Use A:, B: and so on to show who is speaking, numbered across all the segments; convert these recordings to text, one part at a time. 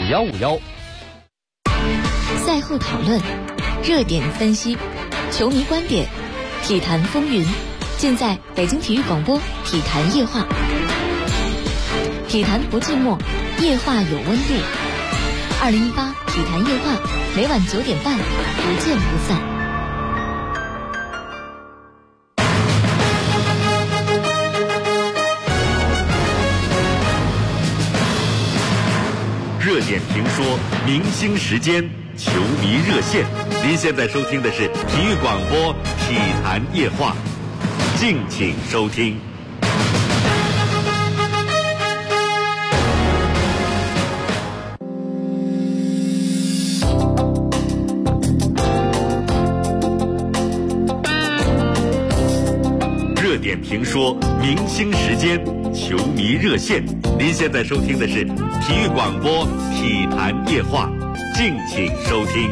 A: 4151。
B: 赛后讨论，热点分析，球迷观点，体坛风云，尽在北京体育广播体坛夜话。体坛不寂寞，夜话有温度。2018体坛夜话，每晚9点半，不见不散。
C: 热点评说，明星时间，球迷热线。您现在收听的是体育广播体坛夜话，敬请收听。热点评说，明星时间，球迷热线。您现在收听的是体育广播体坛夜话，敬请收听。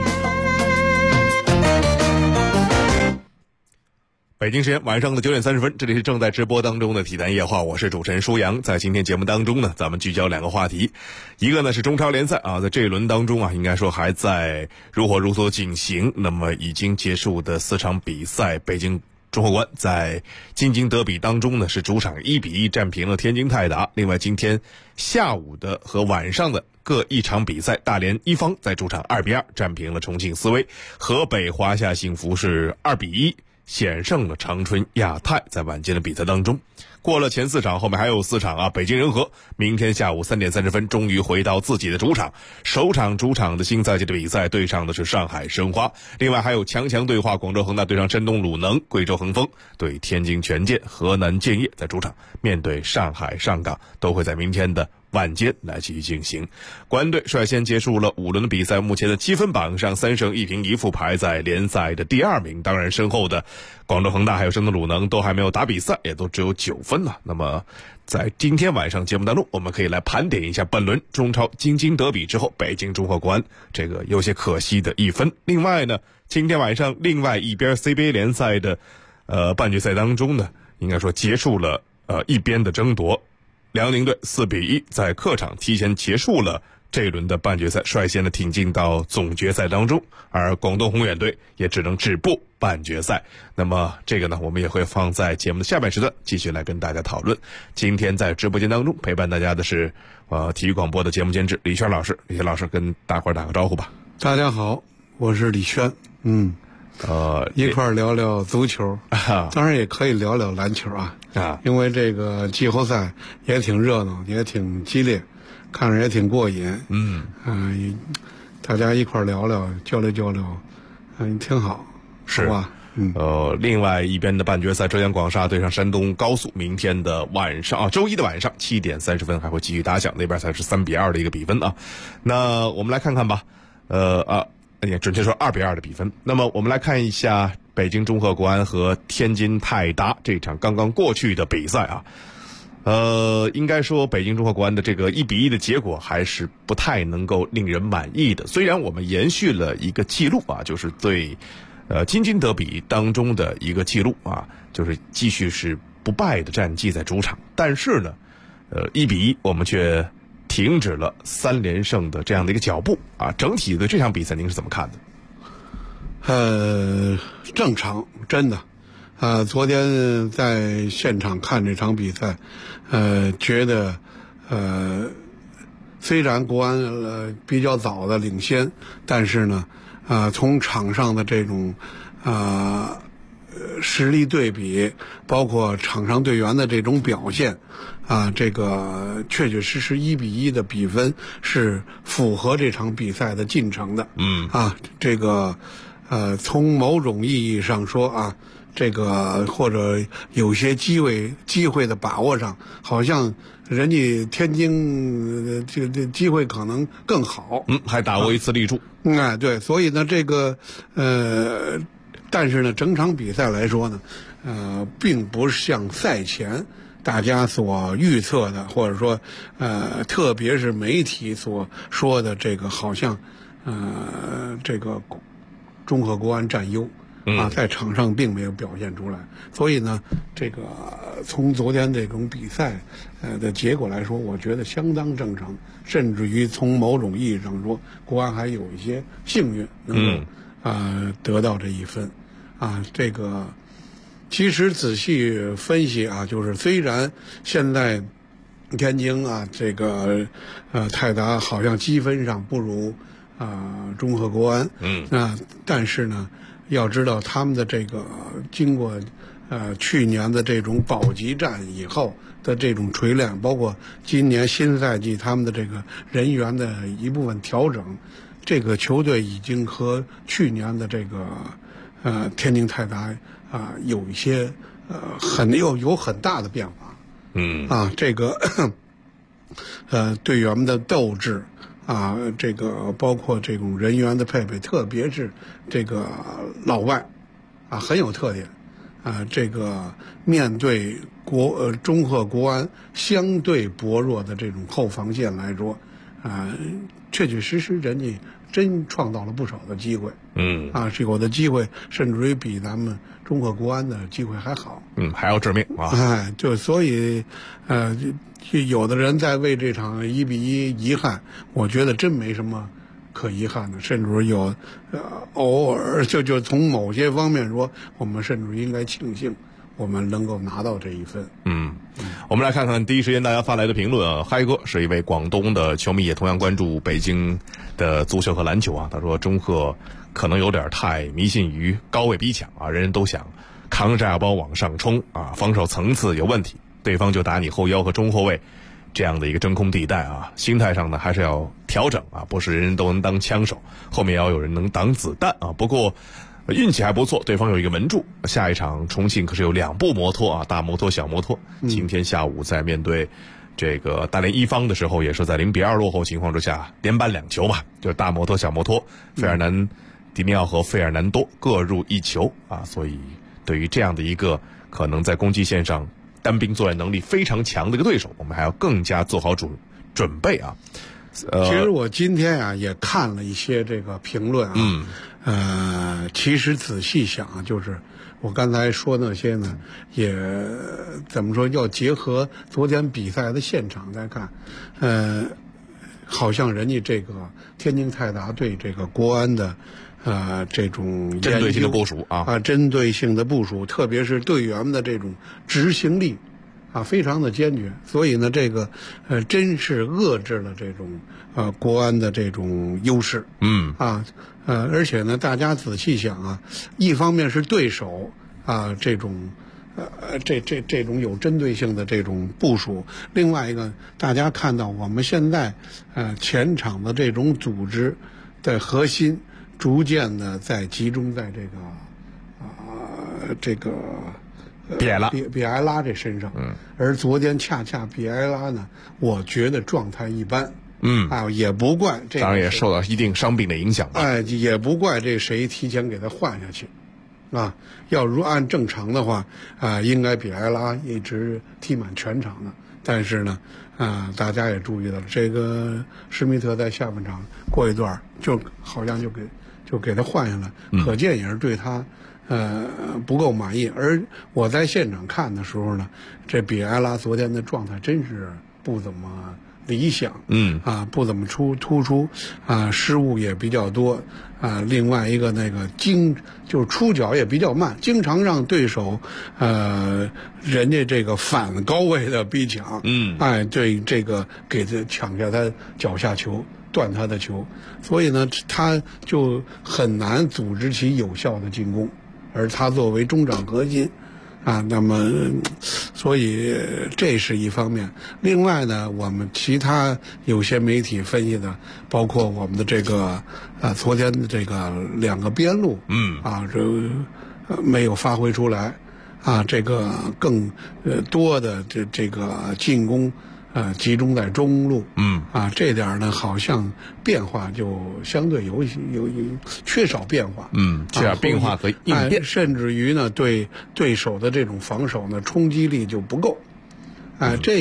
D: 北京时间晚上的9点30分，这里是正在直播当中的体坛夜话，我是主持人舒阳。在今天节目当中呢，咱们聚焦2个话题，一个呢是中超联赛啊，在这一轮当中啊，应该说还在如火如荼进行。那么已经结束的4场比赛，北京中赫国在京津德比当中呢，是主场1-1战平了天津泰达。另外今天下午的和晚上的各一场比赛，大连一方在主场2-2战平了重庆斯威，河北华夏幸福是2-1险胜了长春亚泰。在晚间的比赛当中，过了前4场，后面还有4场啊。北京人和明天下午3点30分终于回到自己的主场，首场主场的新赛季的比赛对上的是上海申花。另外还有强对话，广州恒大对上山东鲁能，贵州恒丰对天津权健，河南建业在主场面对上海上港，都会在明天的晚间来继续进行。国安队率先结束了5轮的比赛，目前的积分榜上3胜1平1负，排在联赛的第2名。当然身后的广州恒大还有山东鲁能都还没有打比赛，也都只有9分了。那么在今天晚上节目当中，我们可以来盘点一下本轮中超京津德比之后北京中赫国安这个有些可惜的1分。另外呢，今天晚上另外一边 CBA 联赛的半决赛当中呢，应该说结束了一边的争夺。辽宁队4-1在客场提前结束了这一轮的半决赛，率先的挺进到总决赛当中，而广东宏远队也只能止步半决赛。那么这个呢，我们也会放在节目的下半时段继续来跟大家讨论。今天在直播间当中陪伴大家的是体育广播的节目监制李轩老师。李轩老师跟大伙儿打个招呼吧。
E: 大家好，我是李轩。一块聊聊足球，当然也可以聊聊篮球啊。因为这个季后赛也挺热闹，也挺激烈，看着也挺过瘾。大家一块聊聊，交流，挺好，是吧？
D: 另外一边的半决赛，浙江广厦对上山东高速，明天的晚上周一的晚上7点30分还会继续打响，那边才是3-2的一个比分啊。那我们来看看吧，也准确说2-2的比分。那么我们来看一下北京中赫国安和天津泰达这场刚刚过去的比赛啊。应该说北京中赫国安的这个1-1的结果还是不太能够令人满意的。虽然我们延续了一个记录啊，就是对京津德比当中的一个记录啊，就是继续是不败的战绩在主场，但是呢1-1我们却停止了3连胜的这样的一个脚步啊。整体的这场比赛您是怎么看
E: 的？正常，真的。昨天在现场看这场比赛，觉得虽然国安比较早的领先，但是呢从场上的这种实力对比，包括场上队员的这种表现这个确实1-1的比分是符合这场比赛的进程的。这个从某种意义上说这个或者有些机会的把握上，好像人家天津这个机会可能更好，
D: 还打过一次立柱。
E: 对，所以呢这个但是呢整场比赛来说呢并不是像赛前大家所预测的，或者说特别是媒体所说的这个好像这个中赫国安占优在场上并没有表现出来。所以呢，这个从昨天这种比赛的结果来说，我觉得相当正常，甚至于从某种意义上说，国安还有一些幸运能够得到这一分这个其实仔细分析就是虽然现在天津这个泰达好像积分上不如中赫国安，但是呢，要知道他们的这个经过去年的这种保级战以后的这种锤炼，包括今年新赛季他们的这个人员的一部分调整，这个球队已经和去年的这个天津泰达有一些有很大的变化。这个队员们的斗志这个包括这种人员的配备，特别是这个老外很有特点这个面对中赫国安相对薄弱的这种后防线来说确确实实人家真创造了不少的机会。是有的机会甚至于比咱们中赫国安的机会还好。
D: 还要致命
E: 就所以有的人在为这场1-1遗憾，我觉得真没什么可遗憾的，甚至有偶尔就从某些方面说，我们甚至应该庆幸我们能够拿到这一分。
D: 我们来看看第一时间大家发来的评论嗨哥是一位广东的球迷，也同样关注北京的足球和篮球他说中赫可能有点太迷信于高位逼抢人人都想扛炸包往上冲防守层次有问题，对方就打你后腰和中后卫这样的一个真空地带心态上呢还是要调整不是人人都能当枪手，后面要有人能挡子弹不过运气还不错，对方有一个门柱。下一场重庆可是有2部摩托大摩托小摩托。今天下午在面对这个大连一方的时候，也是在0-2落后情况之下连扳2球就是大摩托小摩托，费尔南迪尼奥和费尔南多各入1球所以对于这样的一个可能在攻击线上单兵作战能力非常强的一个对手，我们还要更加做好准备
E: 其实我今天也看了一些这个评论其实仔细想就是我刚才说那些呢，也怎么说要结合昨天比赛的现场再看，好像人家这个天津泰达对这个国安的这种
D: 针对性的部署
E: 针对性的部署，特别是队员们的这种执行力非常的坚决，所以呢，这个真是遏制了这种国安的这种优势。而且呢，大家仔细想一方面是对手这种这种有针对性的这种部署，另外一个大家看到我们现在前场的这种组织的核心逐渐的在集中在这个比埃拉这身上，而昨天恰恰比埃拉呢，我觉得状态一般，也不怪这个，
D: 当然也受到一定伤病的影响吧，
E: 也不怪这谁提前给他换下去，要如按正常的话，应该比埃拉一直踢满全场的，但是呢，大家也注意到了，这个施密特在下半场过一段就好像就给他换下来，可见也是对他。不够满意，而我在现场看的时候呢，这比埃拉昨天的状态真是不怎么理想，不怎么突出，失误也比较多，另外一个那个就是出脚也比较慢，经常让对手，人家这个反高位的逼抢，对这个给他抢下他脚下球。断他的球，所以呢，他就很难组织起有效的进攻，而他作为中场核心，那么，所以这是一方面。另外呢，我们其他有些媒体分析的，包括我们的这个昨天的这个2个边路，这没有发挥出来，这个更多的这个进攻。集中在中路，这点呢，好像变化就相对有缺少变化，
D: 缺少变化和应变，
E: 甚至于呢，对对手的这种防守呢，冲击力就不够，这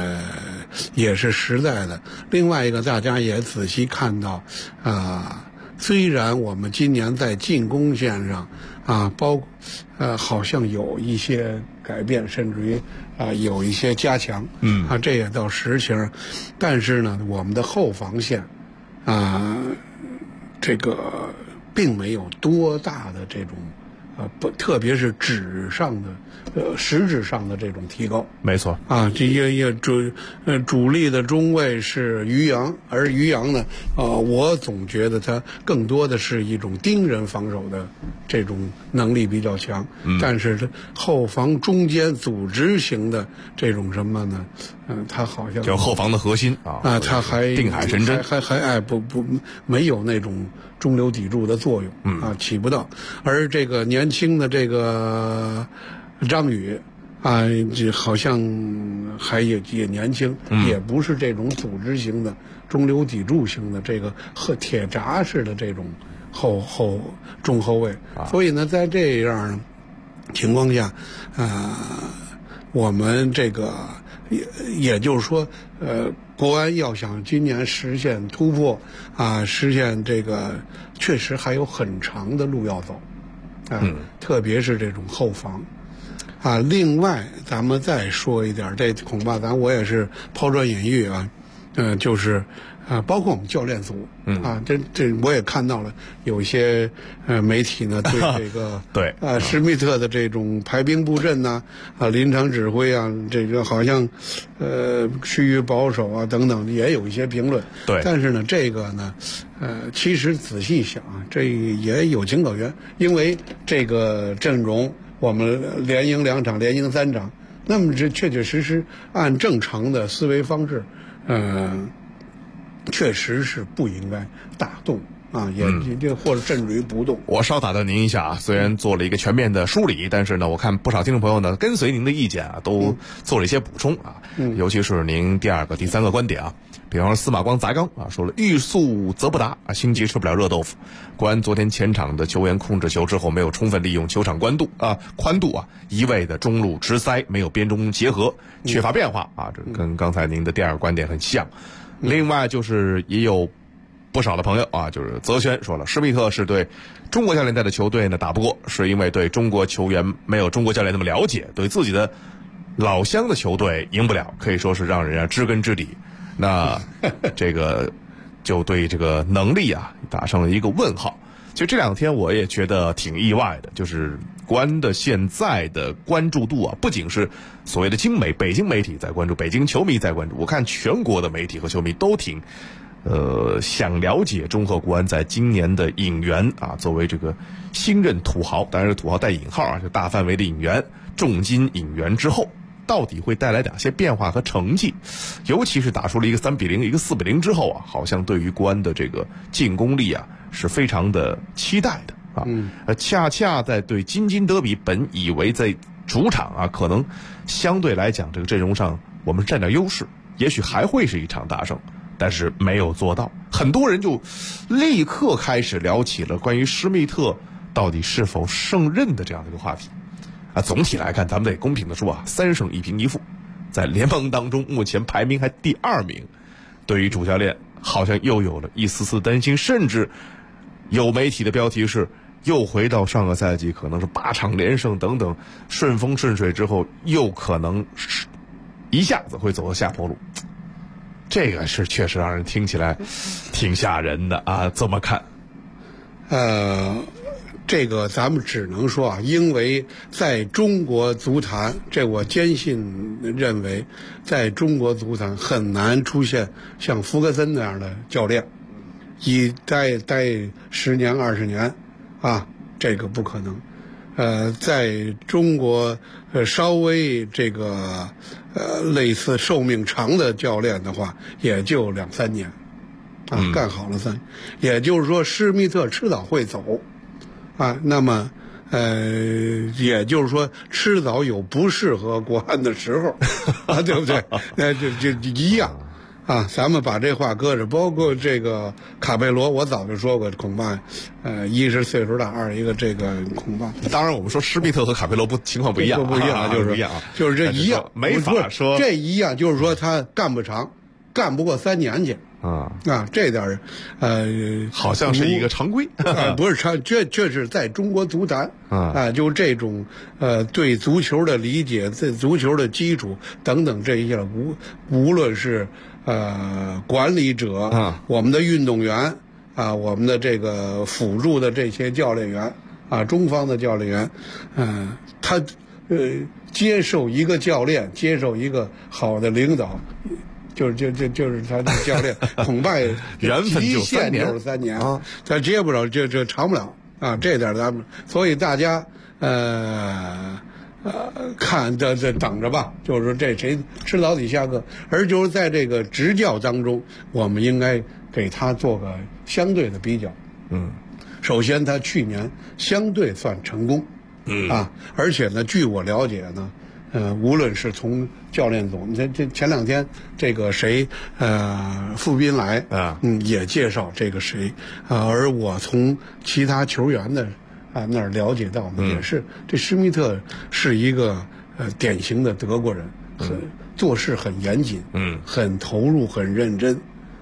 E: 也是实在的。另外一个，大家也仔细看到， 虽然我们今年在进攻线上啊，好像有一些改变，甚至于有一些加强，这也倒实情，但是呢，我们的后防线这个并没有多大的这种特别是实质上的这种提高。
D: 没错
E: 这些主力的中卫是于洋，而于洋呢，我总觉得他更多的是一种盯人防守的这种能力比较强，但是这后防中间组织型的这种什么呢？他好像
D: 就后防的核心
E: 他还
D: 定海神针，
E: 还没有那种中流砥柱的作用，起不到。而这个年轻的这个张宇这好像还也年轻，也不是这种组织型的中流砥柱型的这个和铁闸式的这种中后卫，所以呢，在这样情况下，我们这个也就是说，国安要想今年实现突破实现这个，确实还有很长的路要走，特别是这种后防。另外咱们再说一点，这恐怕我也是抛砖引玉就是包括我们教练组这我也看到了有一些媒体呢对这个
D: 对
E: 施密特的这种排兵布阵临场指挥这个好像趋于保守等等，也有一些评论。
D: 对，
E: 但是呢，这个呢其实仔细想这也有情可原，因为这个阵容我们连赢2场，连赢3场，那么这确确实实按正常的思维方式，确实是不应该大动也或者甚至于不动。
D: 我稍打断您一下虽然做了一个全面的梳理，但是呢，我看不少听众朋友呢跟随您的意见都做了一些补充尤其是您第2个、第3个观点比方说司马光砸缸说了欲速则不达心急吃不了热豆腐。国安昨天前场的球员控制球之后，没有充分利用球场宽度一味的中路直塞，没有边中结合，缺乏变化这跟刚才您的第2个观点很像。另外就是也有不少的朋友就是泽轩说了，施密特是对中国教练带的球队呢打不过，是因为对中国球员没有中国教练那么了解，对自己的老乡的球队赢不了，可以说是让人家知根知底。那这个就对这个能力打上了一个问号。其实这2天我也觉得挺意外的，就是国安的现在的关注度不仅是所谓的北京媒体在关注，北京球迷在关注，我看全国的媒体和球迷都挺想了解中赫国安在今年的引援作为这个新任土豪，当然是土豪带引号就大范围的引援，重金引援之后到底会带来哪些变化和成绩，尤其是打出了一个3-0一个4-0之后好像对于国安的这个进攻力是非常的期待的恰恰在对京津德比本以为在主场可能相对来讲这个阵容上我们占点优势，也许还会是一场大胜，但是没有做到。很多人就立刻开始聊起了关于施密特到底是否胜任的这样的一个话题总体来看咱们得公平的说3胜1平1负，在联盟当中目前排名还第2名，对于主教练好像又有了一丝丝担心，甚至有媒体的标题是又回到上个赛季可能是8场连胜等等，顺风顺水之后又可能一下子会走到下坡路。这个是确实让人听起来挺吓人的怎么看？
E: 这个咱们只能说因为在中国足坛，这我坚信认为在中国足坛很难出现像福格森那样的教练待10年20年这个不可能。在中国稍微这个类似寿命长的教练的话也就2-3年干好了也就是说施密特迟早会走那么也就是说迟早有不适合国安的时候对不对？就一样咱们把这话搁着，包括这个卡佩罗，我早就说过，恐怕一是岁数大，二一个这个恐怕。
D: 当然，我们说施密特和卡佩罗情况不一样，
E: 不一样，就是
D: 不一样
E: 就是这一样，
D: 没法说
E: 这一样，就是说他干不长，干不过3年去这点
D: 好像是一个常规
E: 不是常，这是在中国足坛就这种对足球的理解、对足球的基础等等这一些，无论是管理者我们的运动员我们的这个辅助的这些教练员中方的教练员他接受一个教练，接受一个好的领导，就是他的教练，恐怕
D: 缘分就3年，
E: 就是3年他接不了，这长不了这点咱们，所以大家看这等着吧，就是说这谁吃早底下课，而就是在这个执教当中，我们应该给他做个相对的比较。首先他去年相对算成功。而且呢，据我了解呢，无论是从教练组，这前2天这个谁，傅斌来也介绍这个谁而我从其他球员的那儿了解到呢，也是这施密特是一个典型的德国人，做事很严谨，很投入，很认真，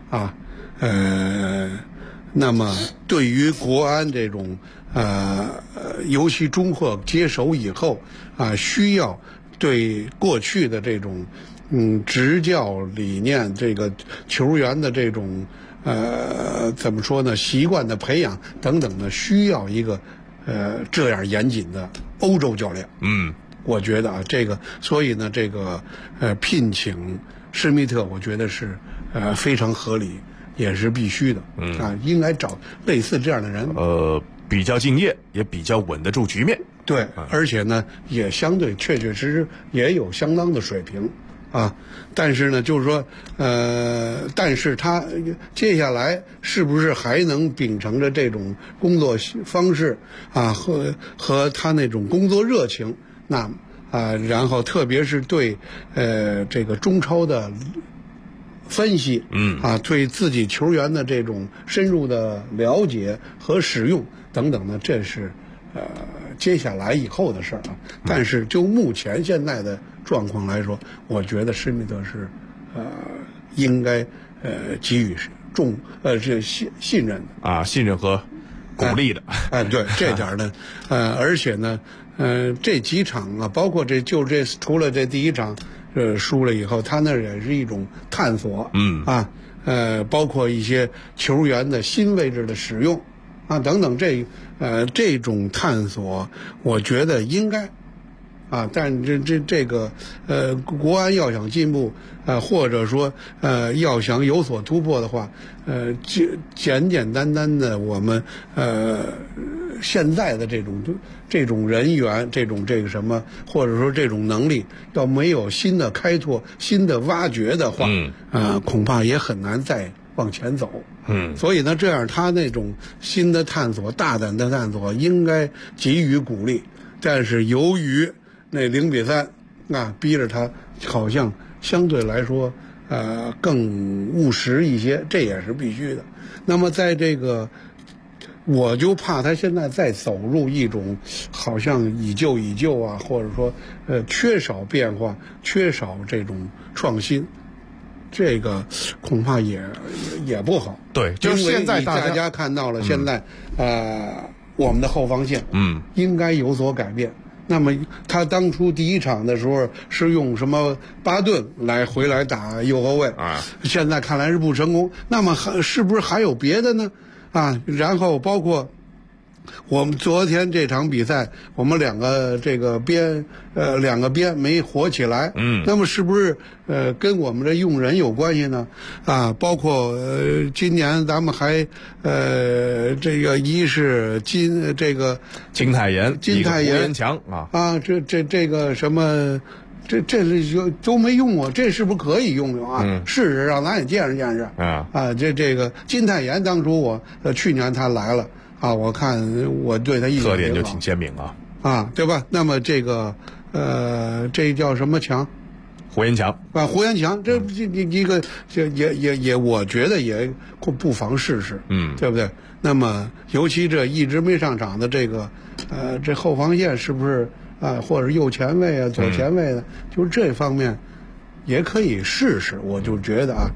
E: 那么对于国安这种尤其中赫接手以后需要对过去的这种执教理念，这个球员的这种怎么说呢，习惯的培养等等呢，需要一个这样严谨的欧洲教练。我觉得这个，所以呢，这个聘请施密特，我觉得是非常合理，也是必须的。应该找类似这样的人。
D: 比较敬业，也比较稳得住局面。
E: 对，而且呢，也相对确确实实也有相当的水平但是呢，就是说，但是他接下来是不是还能秉承着这种工作方式和他那种工作热情，那然后特别是对这个中超的分析，对自己球员的这种深入的了解和使用等等呢，这是接下来以后的事儿但是就目前现在的状况来说，我觉得施密特是应该给予这信任的
D: 信任和鼓励的。
E: 对这点呢，而且呢，这几场包括除了这第一场输了以后，他那也是一种探索，包括一些球员的新位置的使用等等，这种探索，我觉得应该但这个国安要想进步或者说要想有所突破的话，简简单单的我们现在的这种人员，这个什么，或者说这种能力，要没有新的开拓、新的挖掘的话，恐怕也很难再往前走。所以呢，这样他那种新的探索、大胆的探索，应该给予鼓励。但是由于那0-3逼着他好像相对来说更务实一些，这也是必须的。那么在这个，我就怕他现在再走入一种好像以旧或者说缺少变化、缺少这种创新，这个恐怕也不好。
D: 对，就是现在
E: 大家看到了，现在我们的后防线应该有所改变。那么他当初第一场的时候是用什么巴顿回来打右后卫现在看来是不成功。那么是不是还有别的呢？然后包括我们昨天这场比赛，我们两个边没活起来，那么是不是跟我们这用人有关系呢？包括今年咱们还这个一是金泰妍、胡延强这个什么。这都没用过，这是不是可以用用试试让咱也见识见识这个金泰妍当初我去年他来了我看我对他印象
D: 特点就挺鲜明
E: 对吧？那么这个这叫什么强？
D: 胡延强
E: 胡延强这一个也我觉得也不妨试试对不对？那么尤其这一直没上场的这个这后防线是不是或者右前卫左前卫的，就是这方面也可以试试。我就觉得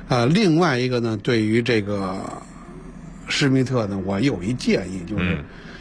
E: 另外一个呢，对于这个施密特呢，我有一建议，就是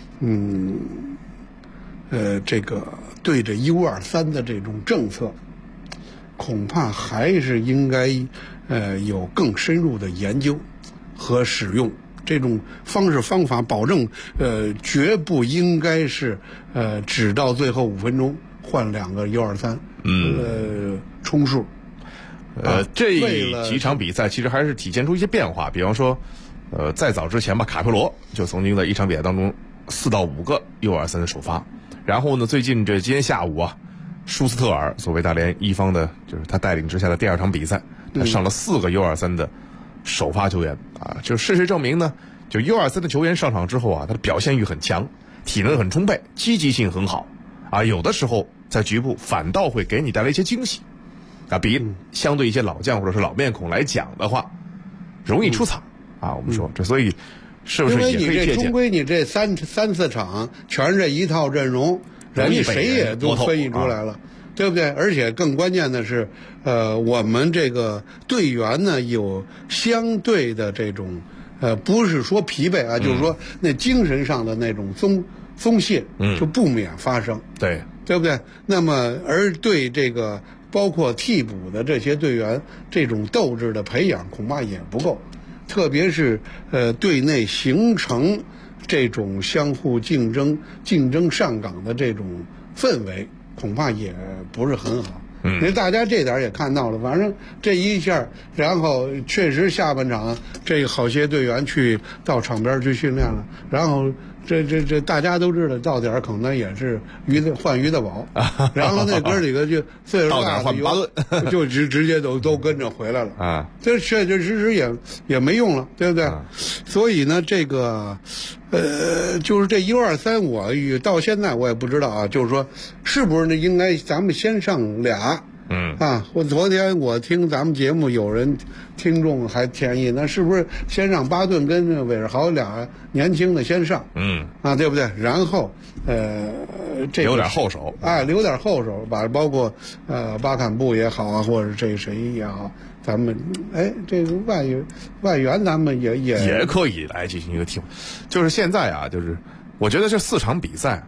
E: 这个对这U23的这种政策，恐怕还是应该有更深入的研究和使用。这种方式方法，保证绝不应该是只到最后5分钟换2个U23充数。
D: 这几场比赛其实还是体现出一些变化，比方说，在早之前吧，卡佩罗就曾经在一场比赛当中4到5个 U23的首发，然后呢，最近今天下午啊，舒斯特尔所谓大连一方的，就是他带领之下的第2场比赛，他上了4个 U23的首发球员啊，就事实证明呢，就 U23的球员上场之后啊，他的表现欲很强，体能很充沛，积极性很好啊，有的时候在局部反倒会给你带来一些惊喜啊，比相对一些老将或者是老面孔来讲的话，容易出彩啊。我们说这，所以是不是也可以借鉴？因为你这
E: 终归你这三四场全是这一套阵容，人家谁也都分析出来了。对不对？而且更关键的是，我们这个队员呢有相对的这种，不是说疲惫啊，就是说那精神上的那种松懈，就不免发生，
D: 对
E: 不对？那么而对这个包括替补的这些队员，这种斗志的培养恐怕也不够，特别是队内形成这种相互竞争上岗的这种氛围。恐怕也不是很好，因为大家这点也看到了，反正这一下，然后确实下半场这个好些队员到场边去训练了，然后这大家都知道到点可能也是换鱼的宝，然后那哥几个就岁数大的就直接都跟着回来了啊，这确确实实也没用了，对不对？所以呢，这个。就是这U23，我到现在我也不知道啊，就是说，是不是那应该咱们先上俩？我昨天我听咱们节目有人听众还建议，那是不是先让巴顿跟韦世豪俩年轻的先上？对不对？然后这
D: 留点后手，
E: 留点后手，包括巴坎布也好啊，或者这谁也好。咱们这个外援咱们也
D: 可以来进行一个替换，就是现在啊，就是我觉得这4场比赛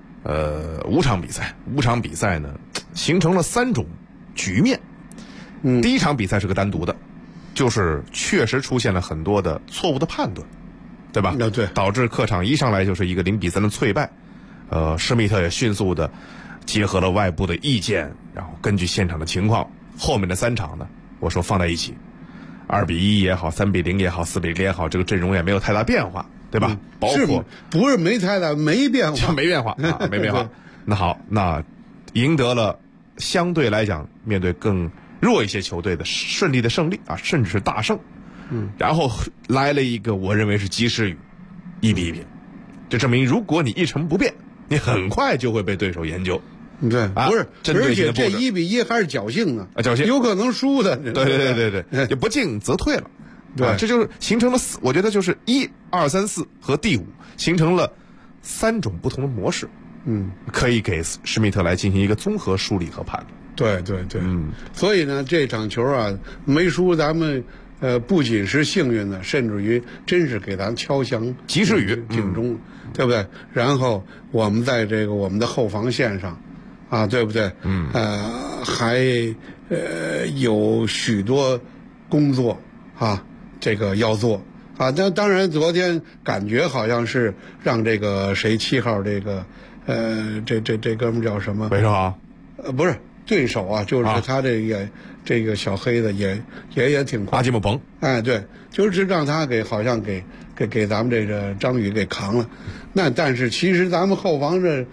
D: ，5场比赛呢，形成了3种局面。第一场比赛是个单独的，就是确实出现了很多的错误的判断，对吧？
E: 对，
D: 导致客场一上来就是一个0-3的脆败。施密特也迅速的结合了外部的意见，然后根据现场的情况，后面的3场呢。我说放在一起，2-1也好，3-0也好，4-0也好，这个阵容也没有太大变化，对吧？包括
E: 不是没太大，没变化，
D: 没变化啊，没变化。那好，那赢得了相对来讲面对更弱一些球队的顺利的胜利啊，甚至是大胜。然后来了一个我认为是及时雨，1-1，这证明如果你一成不变，你很快就会被对手研究。
E: 对，不是，而且这1-1还是侥幸呢，
D: 侥幸
E: 有可能输的。
D: 对，就不进则退了。对，这就是形成了我觉得就是1、2、3、4和第5形成了3种不同的模式。可以给施密特来进行一个综合梳理和判
E: 对，
D: 断。
E: 所以呢，这场球啊没输，咱们不仅是幸运的，甚至于真是给咱敲响
D: 及时雨
E: 警钟，对不对？然后我们在这个我们的后防线上。对不对？还有许多工作这个要做当然，昨天感觉好像是让这个谁7号这个这哥们叫什么？
D: 韦世豪？
E: 不是对手啊，就是他这个小黑的也挺快。
D: 阿基姆彭。
E: 对，就是让他好像给咱们这个张宇给扛了。那但是其实咱们后防这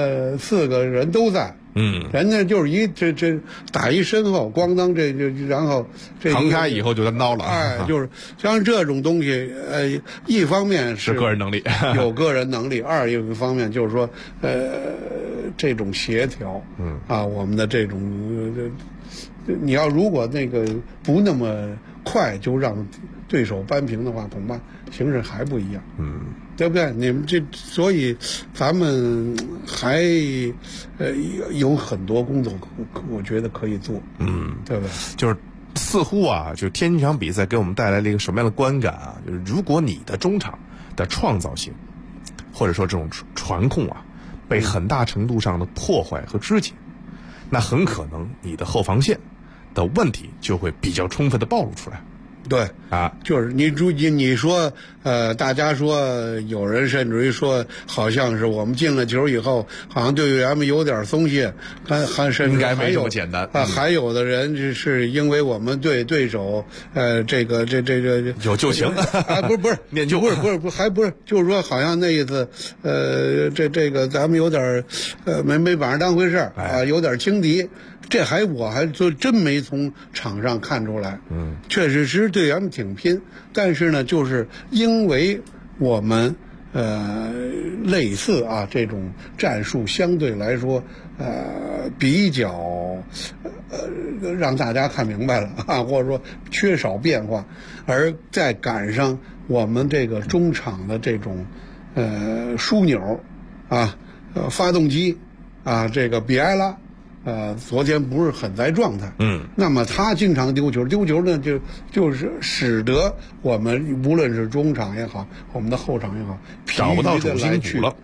E: 4个人都在，人家就是这打一身后，咣当然后这
D: 扛开以后就叨了。
E: 就是像这种东西，一方面
D: 是个人能力，
E: 有个人能力；一方面就是说，这种协调，我们的这种，你要如果那个不那么快就让对手扳平的话，恐怕形势还不一样。对不对？你们所以咱们还有很多工作，我觉得可以做。对不对？
D: 就是似乎啊，就天津这场比赛给我们带来了一个什么样的观感啊？就是如果你的中场的创造性，或者说这种传控啊，被很大程度上的破坏和肢解，那很可能你的后防线的问题就会比较充分的暴露出来。
E: 对
D: 啊，
E: 就是你说大家说有人甚至于说，好像是我们进了球以后，好像队员们有点松懈，还甚至
D: 应该没这么简单
E: 啊。还有的人是因为我们对手这个
D: 有旧情
E: 啊，不是
D: 念旧，
E: 不是还不是，就是说好像那意思这个咱们有点没把人当回事啊，有点轻敌。这我还真没从场上看出来，确实是队员们挺拼，但是呢，就是因为我们类似啊这种战术相对来说比较让大家看明白了啊，或者说缺少变化，而再赶上我们这个中场的这种枢纽啊发动机啊这个比埃拉。昨天不是很在状态，那么他经常丢球呢，就是使得我们无论是中场也好，我们的后场也好，
D: 找不到主心骨了，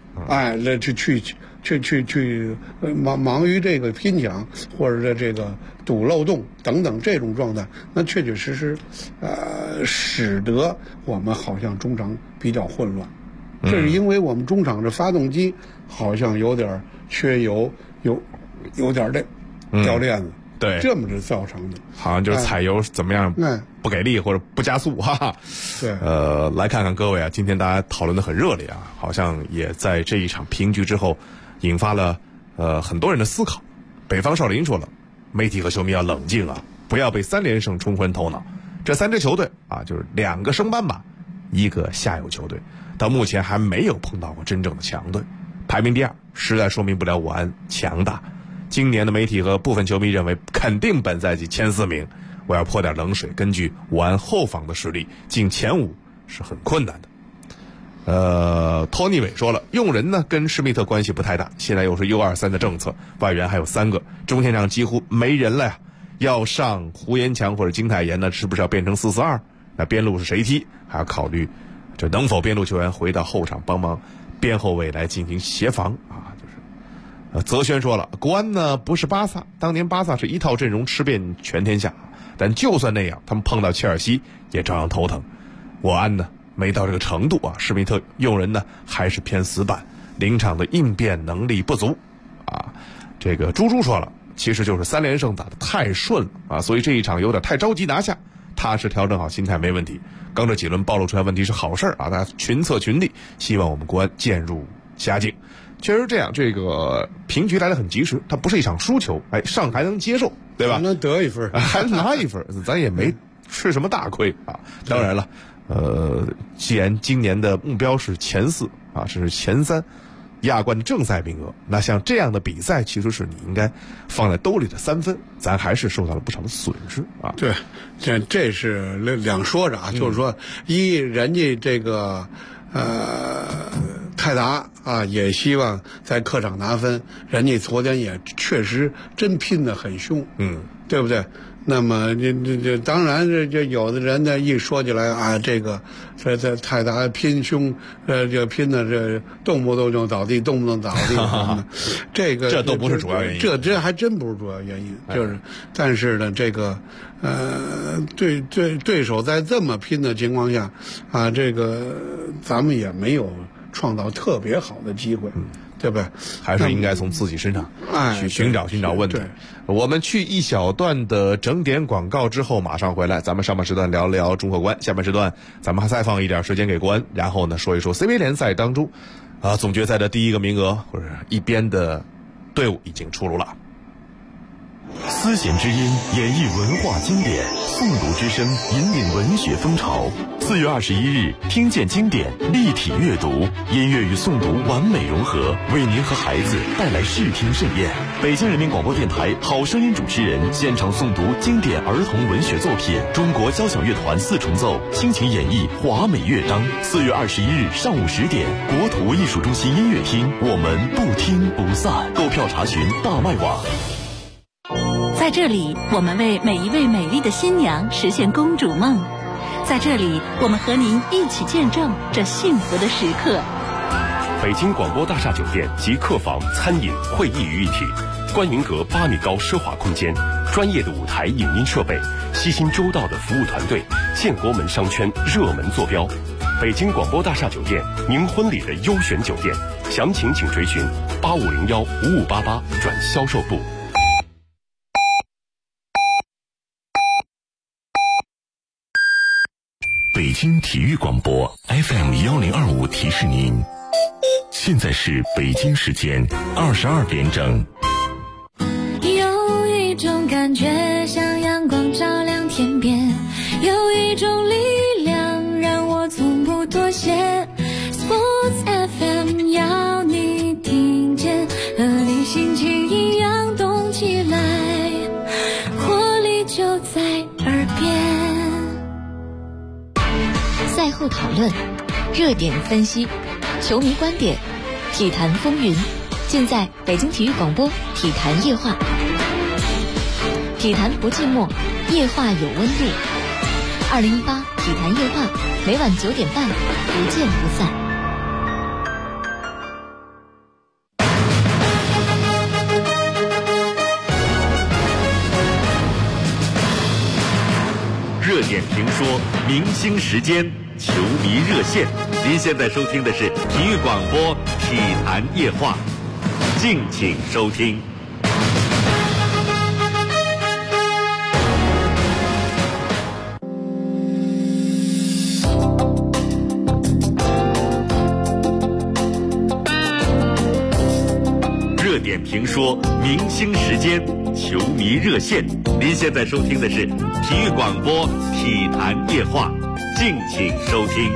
E: 去忙于这个拼抢或者这个堵漏洞等等这种状态，那确确实实使得我们好像中场比较混乱，这是因为我们中场的发动机好像有点缺油，有点这掉链子，
D: 对，
E: 这么是造成的，
D: 好像就是踩油怎么样不给力或者不加速，哈哈。
E: 对，
D: 来看看各位啊，今天大家讨论的很热烈啊，好像也在这一场平局之后引发了很多人的思考。北方少林说了，媒体和球迷要冷静啊，不要被3连胜冲昏头脑。这3支球队啊，就是2个升班马，1个下游球队，到目前还没有碰到过真正的强队，排名第2，实在说明不了武安强大。今年的媒体和部分球迷认为肯定本赛季前4名，我要泼点冷水，根据武安后防的实力进前5是很困难的。托尼韦说了，用人呢跟施密特关系不太大，现在又是 U23 的政策，外援还有3个，中线上几乎没人了呀，要上胡延强或者金泰妍呢，是不是要变成4-4-2？那边路是谁踢？还要考虑这能否边路球员回到后场帮忙边后卫来进行协防啊。泽轩说了，国安呢不是巴萨，当年巴萨是一套阵容吃遍全天下，但就算那样，他们碰到切尔西也照样头疼。国安呢没到这个程度啊，施密特用人呢还是偏死板，临场的应变能力不足啊。这个猪猪说了，其实就是3连胜打得太顺了啊，所以这一场有点太着急拿下，踏实调整好心态没问题。刚这几轮暴露出来问题是好事啊，大家群策群力，希望我们国安渐入佳境。确实这样，这个平局来得很及时，它不是一场输球，上还能接受，对吧？
E: 还能得一分，
D: 还拿一分，咱也没吃什么大亏啊。当然了，既然今年的目标是前4啊，是前3亚冠的正赛名额，那像这样的比赛，其实是你应该放在兜里的3分，咱还是受到了不少的损失啊。
E: 对，这是两说着啊，就是说，人家这个泰达啊，也希望在客场拿分，人家昨天也确实真拼得很凶，对不对？那么这当然这有的人呢一说起来啊，这泰达拼凶，这拼的这动不动就倒地，动不动倒地，这
D: 都不是主要原因，
E: 这还真不是主要原因，就是，但是呢，这个对手在这么拼的情况下啊，这个咱们也没有创造特别好的机会。对不对？
D: 还是应该从自己身上去寻找问题。我们去一小段的整点广告之后马上回来，咱们上半时段聊聊中赫国安，下半时段咱们还再放一点时间给国安，然后呢说一说 CBA 联赛当中总决赛的第1个名额或者一边的队伍已经出炉了。
A: 丝弦之音演绎文化经典，诵读之声引领文学风潮。4月21日，听见经典，立体阅读，音乐与诵读完美融合，为您和孩子带来视听盛宴。北京人民广播电台好声音主持人现场诵读经典儿童文学作品，中国交响乐团4重奏倾情演绎华美乐章。4月21日上午10点，国土艺术中心音乐厅，我们不听不散。购票查询大麦网。
B: 在
F: 在这里，我们为每一位美丽的新娘实现公主梦。在这里，我们和您一起见证这幸福的时刻。
G: 北京广播大厦酒店集客房、餐饮、会议于一体，观云阁8米高奢华空间，专业的舞台影音设备，悉心周到的服务团队，建国门商圈热门坐标。北京广播大厦酒店，您婚礼的优选酒店，详情请垂询8501-5588转销售部。
A: 北京体育广播 FM1025提示您，现在是北京时间22点整。
H: 有一种感觉像阳光照亮天边，有一种力量让我从不妥协。 Sports FM 要你听见，和你心情一样动起来，活力就在耳边。
B: 赛后讨论，热点分析，球迷观点，体坛风云，尽在北京体育广播体坛夜话。体坛不寂寞，夜话有温度。2018体坛夜话，每晚9点半，不见不散。
C: 热点评说，明星时间，球迷热线。您现在收听的是体育广播体坛夜话，敬请收听。热点评说，明星时间，球迷热线。您现在收听的是体育广播体坛夜话，敬请收听。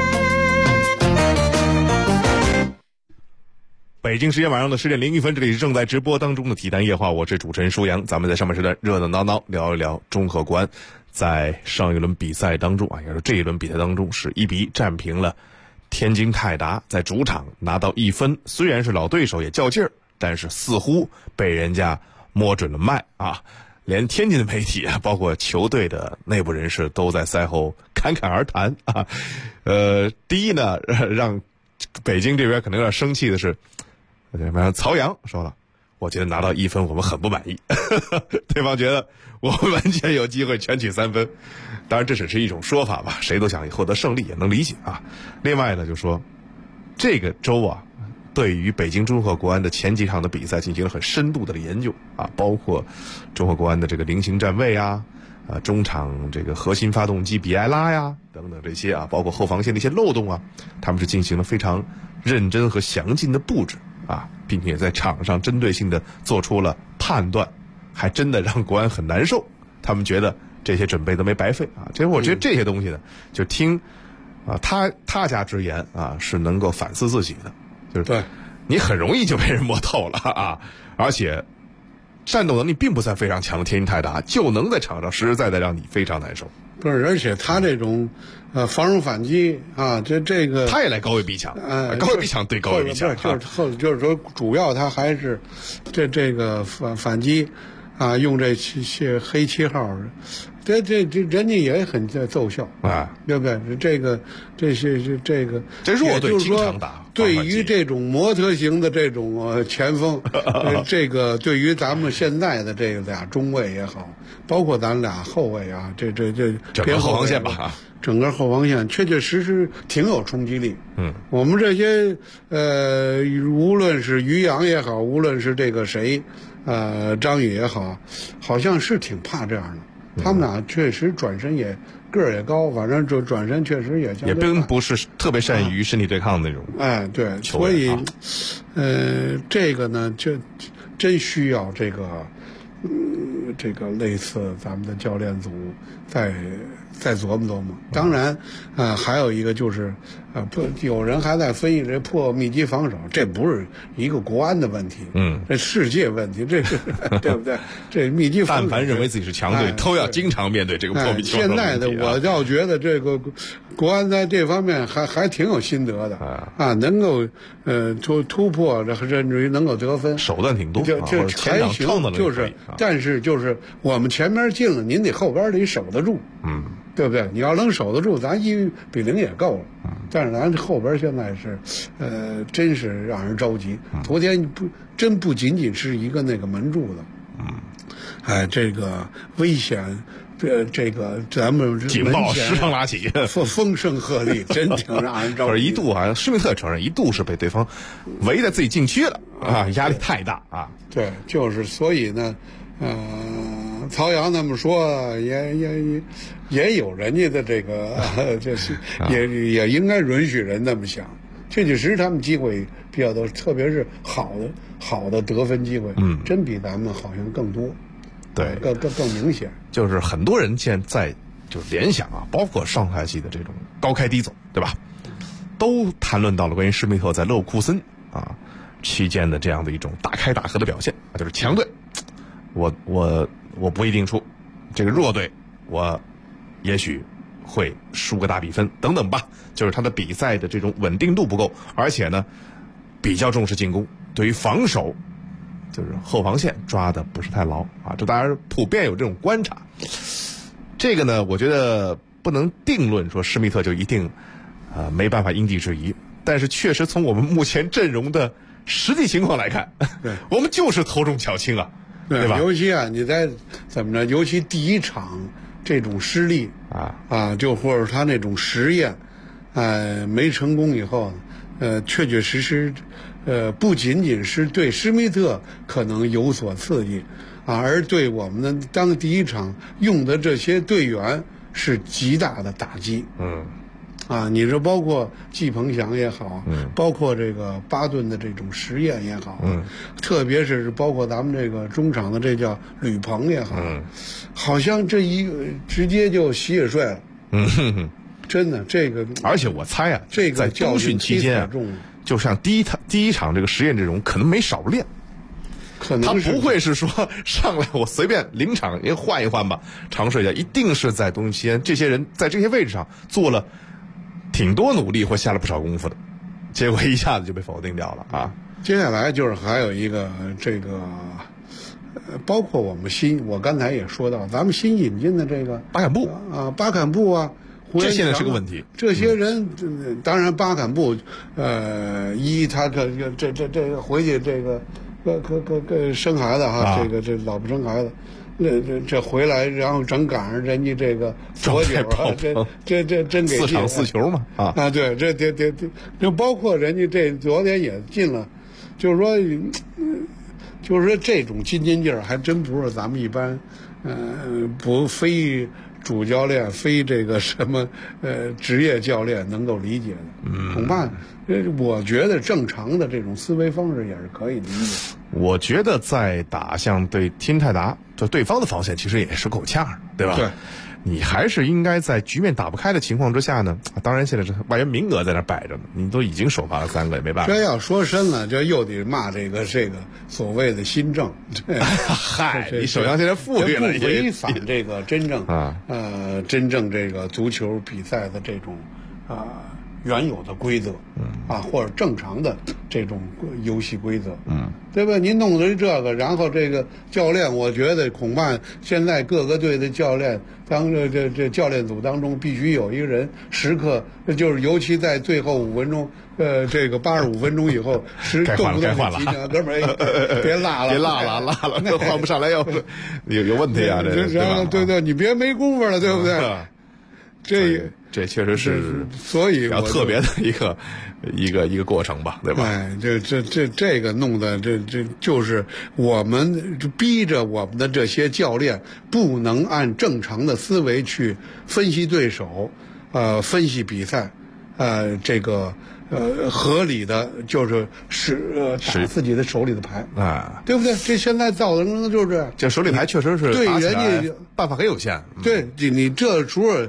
D: 北京时间晚上的10点01分，这里是正在直播当中的体坛夜话，我是主持人舒阳。咱们在上半时段热热闹闹聊一聊中赫国安在上一轮比赛当中啊，也是这一轮比赛当中是1比1战平了天津泰达，在主场拿到1分。虽然是老对手也较劲儿，但是似乎被人家摸准了脉啊。连天津的媒体啊，包括球队的内部人士都在赛后侃侃而谈啊。第一呢，让北京这边可能有点生气的是，曹阳说了，我觉得拿到1分我们很不满意，对方觉得我们完全有机会全取3分。当然这只是一种说法吧，谁都想获得胜利也能理解啊。另外呢，就说这个周啊，对于北京中赫国安的前几场的比赛进行了很深度的研究啊，包括中赫国安的这个菱形站位啊，中场这个核心发动机比埃拉呀等等这些啊，包括后防线的一些漏洞啊，他们是进行了非常认真和详尽的布置啊，并且在场上针对性的做出了判断，还真的让国安很难受。他们觉得这些准备都没白费啊。其实我觉得这些东西呢，就听啊他家之言啊，是能够反思自己的。就是
E: 对，
D: 你很容易就被人摸透了啊！而且战斗能力并不算非常强的天津泰达，就能在场上实实在在让你非常难受。
E: 不是，而且他这种防守反击啊，这个
D: 他也来高位逼抢，高位逼抢对高位逼抢，
E: 就是说主要他还是这个反击啊，用这黑7号。这人家也很奏效啊，对不对？这
D: 弱队经常打。
E: 对于这种摩托型的这种前锋，这个对于咱们现在的这个俩中卫也好，包括咱俩后卫啊，这
D: 整个后防线吧，
E: 整个后防线确确实实挺有冲击力。我们这些无论是于洋也好，无论是这个谁，张宇也好，好像是挺怕这样的。他们俩确实转身也个儿也高，反正就转身确实也
D: 并不是特别善于身体对抗那种。
E: 对，所以这个呢，就真需要这个类似咱们的教练组再琢磨琢磨。当然还有一个就是有人还在分析这破密集防守，这不是一个国安的问题，这世界问题，这是对不对？这密集防守，
D: 但凡认为自己是强队，都要经常面对这个破密集防守。
E: 现在的我倒觉得这个国安在这方面还挺有心得的啊，能够突破，甚至于能够得分，
D: 手段挺多，
E: 就还行，就是但是就就是我们前面进了，您得后边得守得住，对不对？你要能守得住，咱1-0也够了。但是咱后边现在是，真是让人着急。昨天真不仅仅是一个那个门柱子，这个危险。这个咱们
D: 警报时常拉起，
E: 风声鹤唳，真挺让人着急。
D: 可是一度啊，施密特承认一度是被对方围在自己禁区了啊，压力太大啊。
E: 对，就是所以呢，曹阳那么说，也有人家的这个，这是也应该允许人那么想。确实他们机会比较多，特别是好的得分机会，真比咱们好像更多。
D: 对，
E: 更明显，
D: 就是很多人现在就联想啊，包括上赛季的这种高开低走，对吧？都谈论到了关于施密特在勒沃库森啊期间的这样的一种大开大合的表现啊，就是强队，我不一定输，这个弱队我也许会输个大比分等等吧，就是他的比赛的这种稳定度不够，而且呢比较重视进攻，对于防守。就是后防线抓的不是太牢啊，这大家普遍有这种观察。这个呢，我觉得不能定论说施密特就一定没办法因地制宜，但是确实从我们目前阵容的实际情况来看，我们就是头重脚轻啊，对吧？
E: 尤其啊，你在怎么着？尤其第一场这种失利就或者他那种实验，没成功以后，确确实实。不仅仅是对施密特可能有所刺激，而对我们的当第一场用的这些队员是极大的打击。你说包括季鹏翔也好，包括这个巴顿的这种实验也好，特别是包括咱们这个中场的这叫吕鹏也好，好像这一个直接就洗也睡了。真的这个，
D: 而且我猜啊，
E: 这个
D: 在冬训期间就像第一场这个实验这种，可能没少练，
E: 可能
D: 他不会是说上来我随便临场也换一换吧，尝试一下，一定是在冬训期间，这些人在这些位置上做了挺多努力或下了不少功夫的，结果一下子就被否定掉了啊。
E: 接下来就是还有一个这个，包括我刚才也说到，咱们新引进的这个
D: 巴坎布
E: 巴坎布啊。
D: 这现在是个问题。
E: 这些人，当然巴坎布，他这回去这个生孩子哈，这老婆生孩子，这回来然后正赶上人家这个左脚这真给
D: 4场4球嘛
E: 对，这包括人家这昨天也进了，就是说这种劲劲儿还真不是咱们一般，不非。主教练非这个什么职业教练能够理解的，恐怕我觉得正常的这种思维方式也是可以理解。
D: 我觉得在打像对天泰达，就对方的防线其实也是够呛的，对吧？
E: 对，
D: 你还是应该在局面打不开的情况之下呢，当然现在是外援名额在那摆着呢，你都已经首发了3个，也没办法。
E: 这要说深了，这又得骂这个所谓的新政。
D: 嗨，你首相现在赋予了，
E: 不违反这个真正这个足球比赛的这种原有的规则，或者正常的这种游戏规则，对吧？您弄的这个，然后这个教练，我觉得恐怕现在各个队的教练这教练组当中必须有一个人时刻，就是尤其在最后5分钟，这个85分钟以后，动不动就提醒哥们儿，别落了，
D: 换不上来有问题啊！
E: 对，你别没功夫了，对不对？
D: 这确实是，
E: 所以
D: 比较特别的一个过程吧，对吧？
E: 这个弄的这就是我们逼着我们的这些教练不能按正常的思维去分析对手，分析比赛，这个合理的就是打自己的手里的牌对不对？这现在造成的就是
D: 这手里牌确实是
E: 对人家
D: 办法很有限。
E: 对你这时候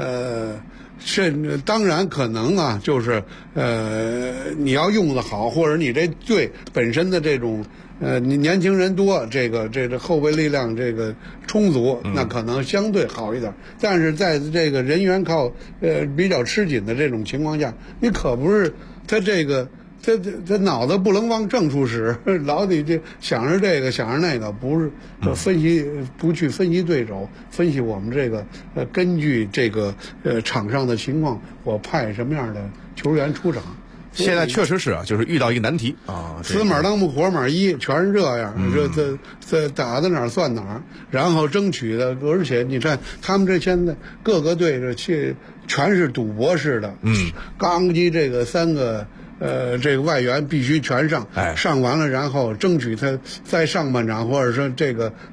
E: 当然可能就是你要用的好，或者你这队本身的这种你年轻人多，这个后备力量这个充足，那可能相对好一点。但是在这个人员靠比较吃紧的这种情况下，你可不是他这个这脑子不能往正处使，老得这想着这个想着那个，不是分析，不去分析对手，分析我们这个根据这个场上的情况，我派什么样的球员出场。
D: 现在确实是啊，就是遇到一个难题啊，
E: 死马当活马医，全是这样。这打在哪儿算哪儿，然后争取的，而且你看他们这现在各个队这全是赌博式的，刚击这个3个这个外援必须全上，上完了然后争取他在上半场或者说这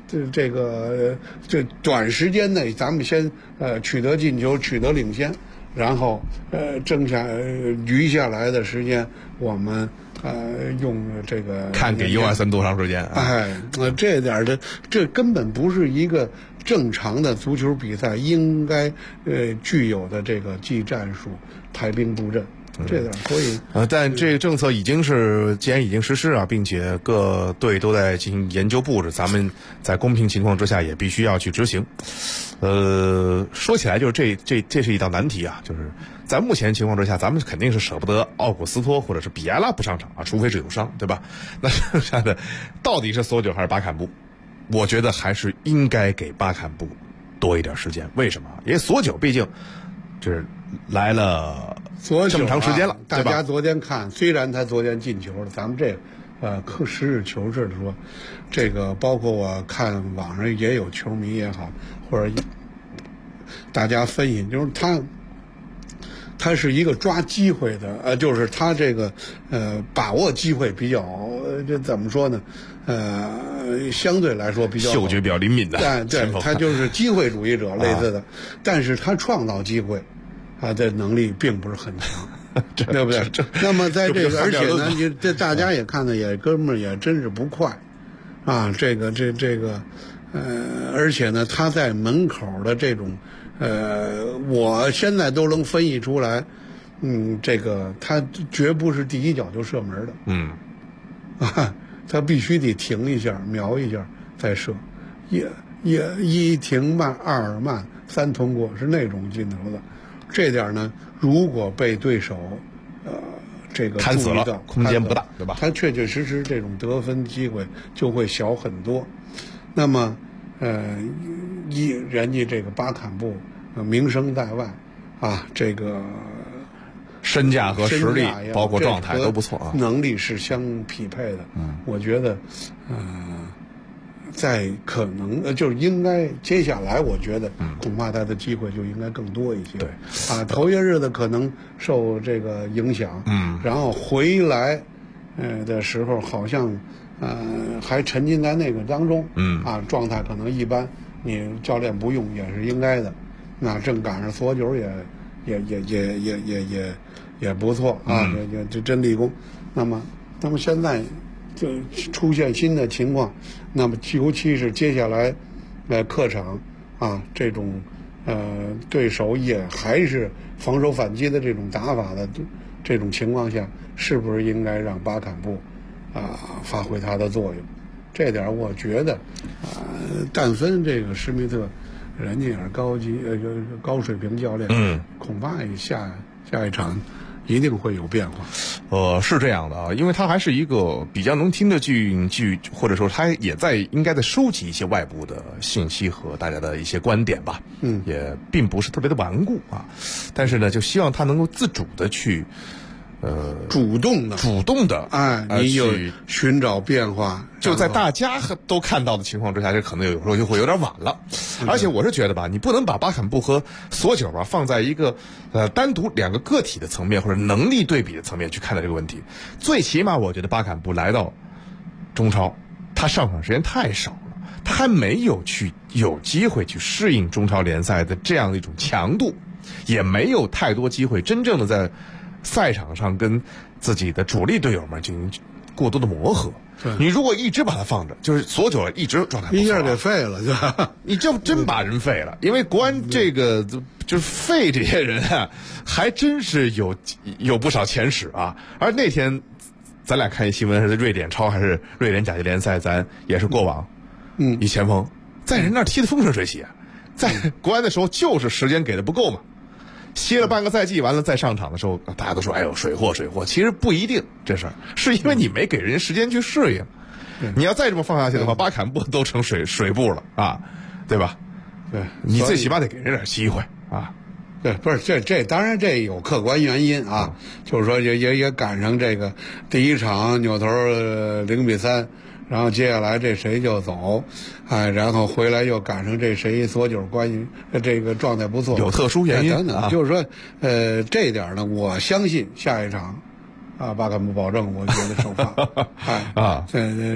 E: 短时间内咱们先取得进球，取得领先。然后余下来的时间，我们用这个
D: 看给尤尔森多长时间？
E: 这点这根本不是一个正常的足球比赛应该具有的这个技战术、排兵布阵。这点，所以
D: 但这个政策既然已经实施啊，并且各队都在进行研究布置，咱们在公平情况之下也必须要去执行。说起来就是这是一道难题啊，就是在目前情况之下，咱们肯定是舍不得奥古斯托或者是比埃拉不上场啊，除非是有伤，对吧？那剩下的到底是索久还是巴坎布？我觉得还是应该给巴坎布多一点时间。为什么？因为索久毕竟就是来了这么长时间了，
E: 大家昨天看，虽然他昨天进球了，咱们这个实事求是的说，这个包括我看网上也有球迷也好，或者大家分析，就是他是一个抓机会的，就是他这个把握机会比较这怎么说呢？相对来说比较
D: 嗅觉比较灵敏的，
E: 对，他就是机会主义者类似的，但是他创造机会的能力并不是很强。对不对？那么在这个，而且呢，这大家也看的也哥们儿也真是不快，这个，而且呢，他在门口的这种，我现在都能分析出来，这个他绝不是第一脚就射门的，他必须得停一下，瞄一下再射，一停慢，二慢，三通过，是那种劲头的。这点呢，如果被对手这个
D: 看死了，空间不大，对吧？
E: 他确确实实这种得分机会就会小很多。那么人家这个巴坎布名声在外这个
D: 身价和实力包括状态都不错
E: 能力是相匹配的。我觉得在可能就是应该接下来，我觉得恐怕他的机会就应该更多一些。
D: 对
E: 头些日子可能受这个影响，然后回来的时候好像还沉浸在那个当中，状态可能一般，你教练不用也是应该的。那正赶上索久也不错也真立功。那么现在就出现新的情况，那么尤其是接下来客场这种对手也还是防守反击的这种打法的这种情况下，是不是应该让巴坎布发挥他的作用？这点我觉得但分这个施密特人家也是高水平教练，恐怕下一场一定会有变化。
D: 是这样的因为他还是一个比较能听得进去，或者说他也应该在收集一些外部的信息和大家的一些观点吧。也并不是特别的顽固但是呢，就希望他能够自主的去
E: 主动的你有寻找变化，
D: 就在大家都看到的情况之下，这可能有时候就会有点晚了。而且我是觉得吧，你不能把巴坎布和索久放在一个单独两个个体的层面或者能力对比的层面去看待这个问题。最起码我觉得巴坎布来到中超，他上场时间太少了，他还没有有机会去适应中超联赛的这样的一种强度，也没有太多机会真正的在赛场上跟自己的主力队友们进行过多的磨合。你如果一直把他放着，就是索久一直状态不错，
E: 一下给废了，对吧？
D: 你就真把人废了。因为国安这个就是废这些人还真是有不少前史而那天咱俩看一新闻，是瑞典超还是瑞典甲级联赛，咱也是过往一前锋在人那儿踢得风生水起，在国安的时候就是时间给的不够嘛。 歇了半个赛季，完了再上场的时候，大家都说哎呦水货，其实不一定这事儿，是因为你没给人时间去适应。你要再这么放下去的话，巴坎布都成水部了啊，对吧？
E: 对，
D: 你最起码得给人点机会啊。
E: 对，不是这当然这有客观原因啊，就是说也赶上这个第一场扭头0-3，然后接下来这谁就走，哎，然后回来又赶上这谁索九关系这个状态不错，
D: 有特殊原因
E: 等等，就是说这一点呢，我相信下一场啊，巴坎布保证，我觉得首发，哎啊，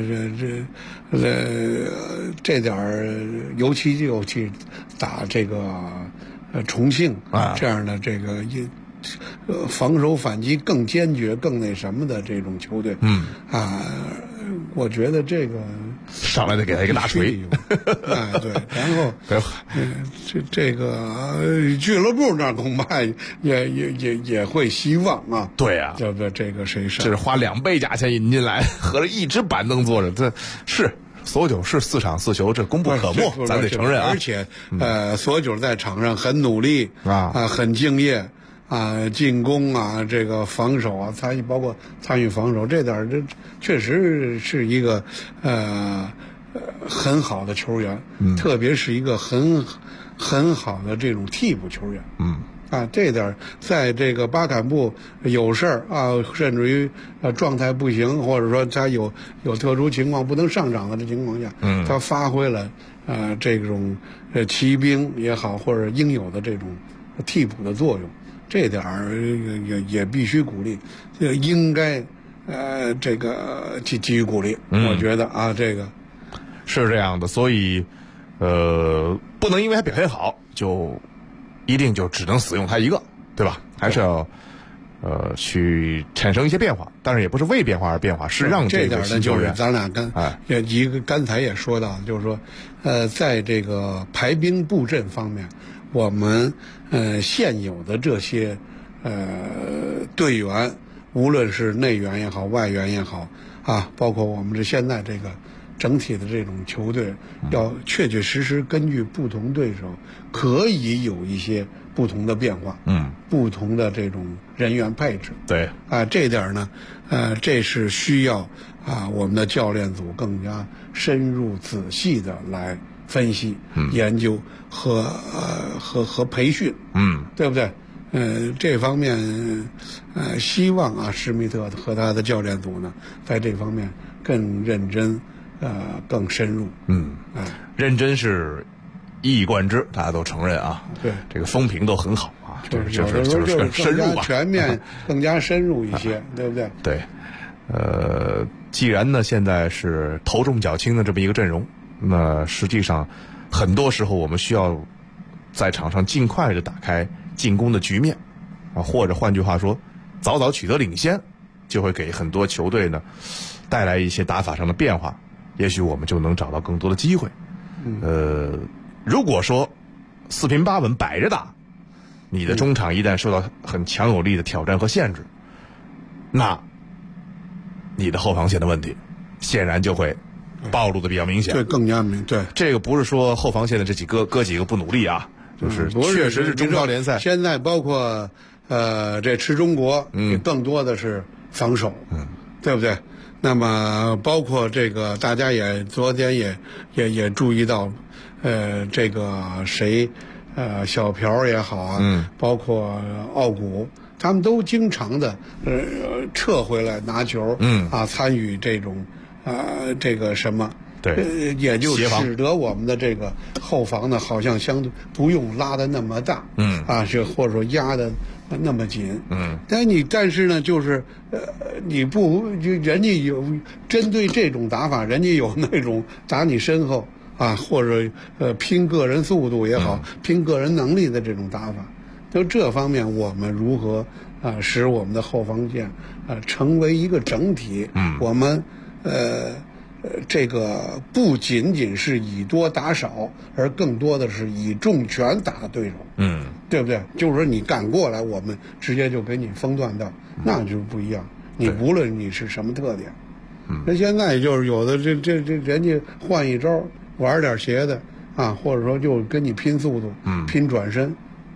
E: 这点儿，尤其打这个重庆啊这样的这个防守反击更坚决、更那什么的这种球队，我觉得这个
D: 上来得给他一个大锤，
E: 哎对，然后这个俱乐部那儿恐怕也会希望啊，
D: 对啊，
E: 这个谁上，
D: 这是花2倍价钱引进来，合着一直板凳坐着，这是。索九是4场4球，这功不可没，咱得承认啊。
E: 而且，索九在场上很努力很敬业啊，进攻啊，这个防守啊，包括参与防守，这点这确实是一个很好的球员，特别是一个很好的这种替补球员，这点在这个巴坎布有事儿啊，甚至于状态不行，或者说他有特殊情况不能上场的情况下，他发挥了这种骑兵也好，或者应有的这种替补的作用，这点也必须鼓励，应该这个给予鼓励。我觉得啊，这个
D: 是这样的，所以不能因为他表现好就一定就只能使用他一个，对吧？还是要去产生一些变化，但是也不是为变化而变化，是让
E: 这
D: 个
E: 点呢，就是咱俩刚才也说到，就是说在这个排兵布阵方面，我们现有的这些队员，无论是内援也好，外援也好啊，包括我们这现在这个整体的这种球队，要确确实实根据不同对手，可以有一些不同的变化，不同的这种人员配置。
D: 对
E: 啊，这点呢，这是需要我们的教练组更加深入仔细的来分析、研究和培训，对不对？这方面，希望施密特和他的教练组呢，在这方面更认真。更深入，
D: 认真是一以贯之，大家都承认啊。
E: 对，
D: 这个风评都很好啊，
E: 就是
D: 深入吧，
E: 全面、更加深入一些，对不对？
D: 对，既然呢现在是头重脚轻的这么一个阵容，那实际上很多时候我们需要在场上尽快的打开进攻的局面啊，或者换句话说，早早取得领先，就会给很多球队呢带来一些打法上的变化。也许我们就能找到更多的机会。如果说4平8稳摆着打，你的中场一旦受到很强有力的挑战和限制，那你的后防线的问题显然就会暴露的比较明显。
E: 对，更加明对。
D: 这个不是说后防线的这哥几个不努力啊，就是确实是中超联赛
E: 现在包括这吃中国，更多的是防守，对不对？那么包括这个大家也昨天也注意到，这个谁小朴也好啊，包括奥古，他们都经常的撤回来拿球，参与这种这个什么。
D: 对，
E: 也就使得我们的这个后防呢，好像相对不用拉的那么大，是或者说压的那么紧，但是呢，就是你不就人家有针对这种打法，人家有那种打你身后或者拼个人速度也好，拼个人能力的这种打法，就这方面我们如何使我们的后防线成为一个整体，我们这个不仅仅是以多打少，而更多的是以重拳打对手，对不对？就是说你赶过来，我们直接就给你封断掉，那就不一样。你无论你是什么特点，那现在就是有的这人家换一招，玩点斜的或者说就跟你拼速度，拼转身，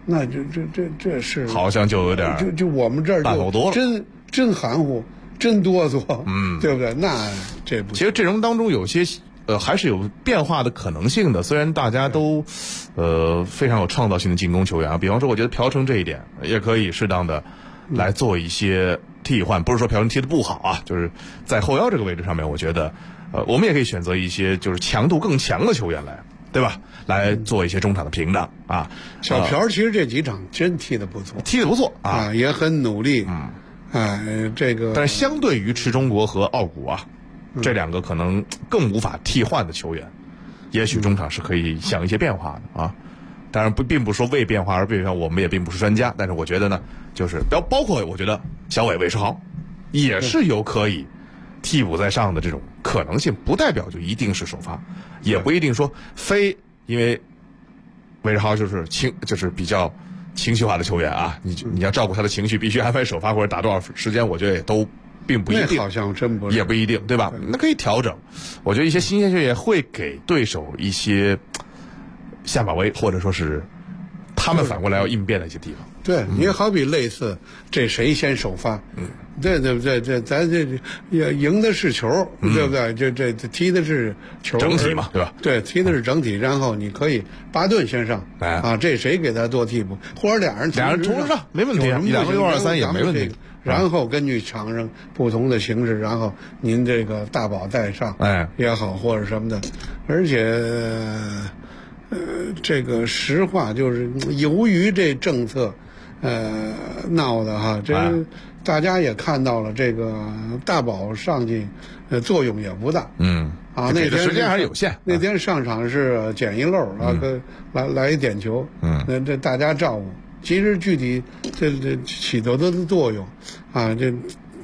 E: 那这是
D: 好像就有点
E: 就我们这儿
D: 大口多了，
E: 真含糊，真哆嗦，对不对？那这不行。
D: 其实阵容当中有些还是有变化的可能性的，虽然大家都非常有创造性的进攻球员啊，比方说我觉得朴成这一点也可以适当的来做一些替换，不是说朴成踢得不好啊，就是在后腰这个位置上面，我觉得我们也可以选择一些就是强度更强的球员来，对吧？来做一些中场的屏障啊。
E: 小朴其实这几场真踢得不错，也很努力，这个。
D: 但是相对于池忠国和奥古啊，这两个可能更无法替换的球员，也许中场是可以想一些变化的啊。当然并不是说为变化而变化，我们也并不是专家，但是我觉得呢，就是包括我觉得小韦世豪也是有可以替补在上的这种可能性，不代表就一定是首发，也不一定说非因为韦世豪就是比较情绪化的球员啊，你要照顾他的情绪，必须安排首发或者打多少时间，我觉得也都并不一定，
E: 好像真不是，
D: 也不一定，对吧？那可以调整。我觉得一些新鲜球员会给对手一些下马威，或者说是他们反过来要应变的一些地方。
E: 对，你好比类似这谁先首发，对不对？这咱这赢的是球，对不对？这踢的是球
D: 整体嘛，对吧？
E: 对，踢的是整体，然后你可以巴顿先上，这谁给他做替补，或者俩人
D: 同时上，没问题，一两个6-2-3也没问题。
E: 然后根据场上不同的形势，然后您这个大宝再上，也好或者什么的，而且这个实话就是由于这政策闹的哈，这大家也看到了，这个大宝上去作用也不大，那天
D: 时间还是有限，
E: 那天上场是捡一漏来一点球，这大家照顾。其实具体这起到的作用啊，这